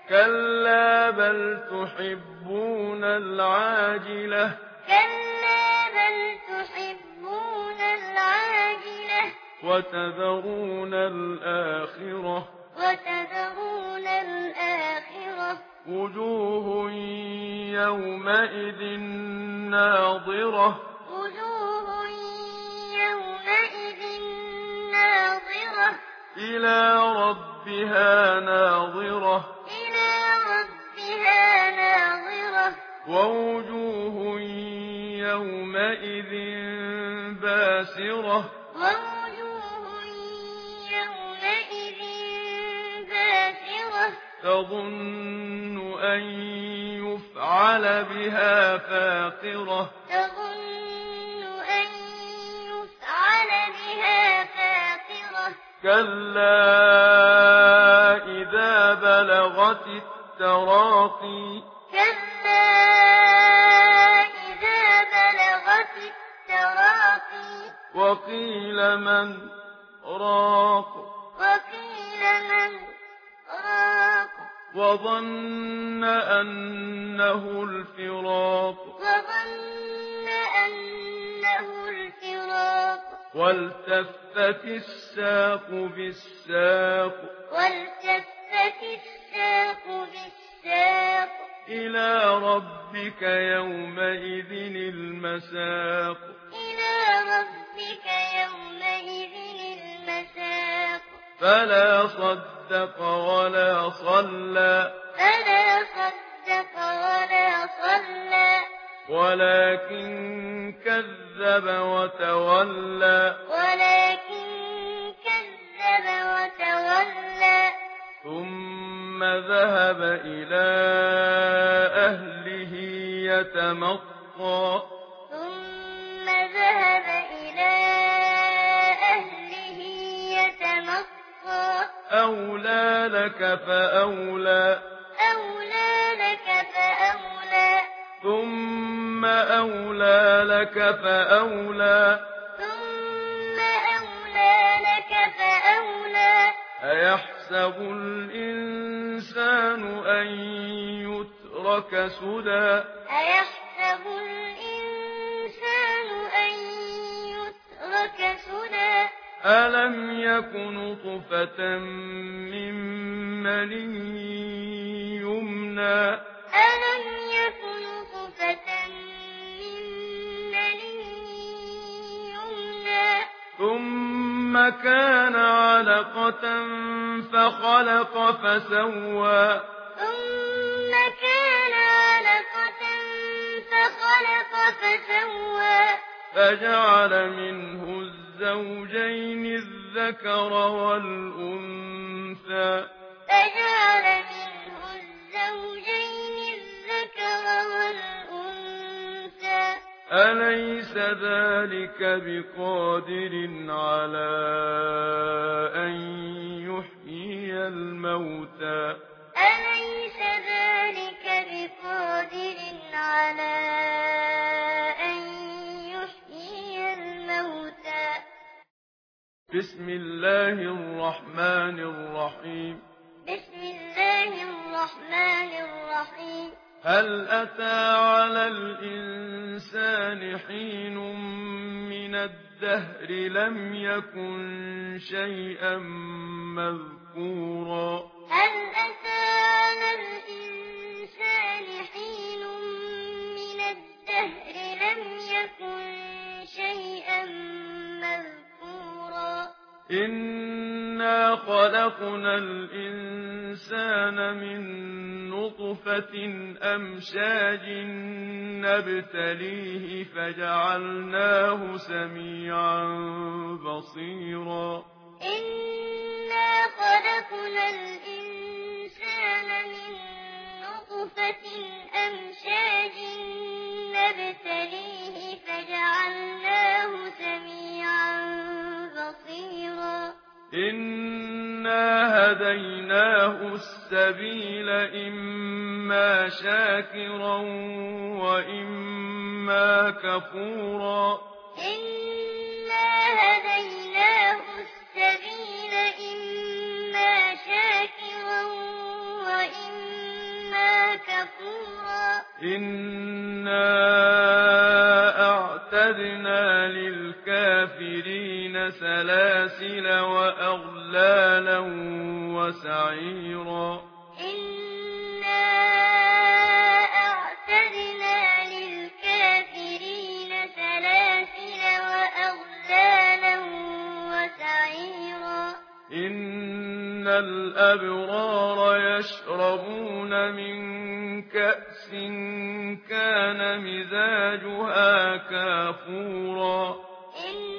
كلا بل تحبون العاجلة كلا بل تحبون العاجلة وتذرون الآخرة وتذرون الآخرة وجوه يومئذ ناظرة وجوه يومئذ ناظرة إلى ربها ناظرة إلى ربها ناظرة ووجوه يومئذ باسرة ووجوه يومئذ باسرة تظن أن يفعل بها فاقرة تظن أن يفعل بها فاقرة كلا إذا بلغت التراقي كلا إذا بلغت التراقي وقيل من راق وقيل من راق وظن أنه الفراق وظن أنه الفراق والتفت الساق بالساق والتفت الساق بالساق إلى ربك يومئذ المساق إلى ربك يومئذ المساق فلا صدق ولا صلى فلا صدق ولا صلى ولكن كذب وتولى ولكن كذب وتولى ثم ذهب إلى أهله يتمطى ثم ذهب إلى أهله يتمطى أولى لك فأولى أولى لك فأولى ثم أولى لك فأولى ثم أولى لك فأولى أيحسب الإنسان أن يترك سدى أيحسب الإنسان أن يترك سدى ألم يك نطفة من مني يمنى ألم يكن نطفة من مني يمنى ثم كان علقة فخلق فسوى ثم كان علقة فخلق فسوى فجعل منه الزوجين الذكر والأنثى فجعل منه الزوجين الذكر والأنثى أليس ذلك بقادر على أن يحيي الموتى أليس ذلك بقادر على أن يحيي الموتى بسم الله الرحمن الرحيم بسم الله الرحمن الرحيم هل أتى على الإنسان حين من الدهر لم يكن شيئا مذكورا هل أتى على الإنسان حين من الدهر لم يكن شيئا مذكورا إنا خلقنا الإنسان من نطفة أمشاج نبتليه فجعلناه سميعا بصيرا إنا خلقنا الإنسان من نطفة أمشاج نبتليه فجعلناه سميعا بصيرا إنا هديناه السبيل إما شاكرا وإما كفورا إنا هديناه السبيل إما شاكرا وإما كفورا إنا أعتدنا للكافرين سلاسل وأغلالا وسعيرا إنا أعتدنا للكافرين سلاسل وأغلالا وسعيرا إن الأبرار يشربون من كأس كان مزاجها كافورا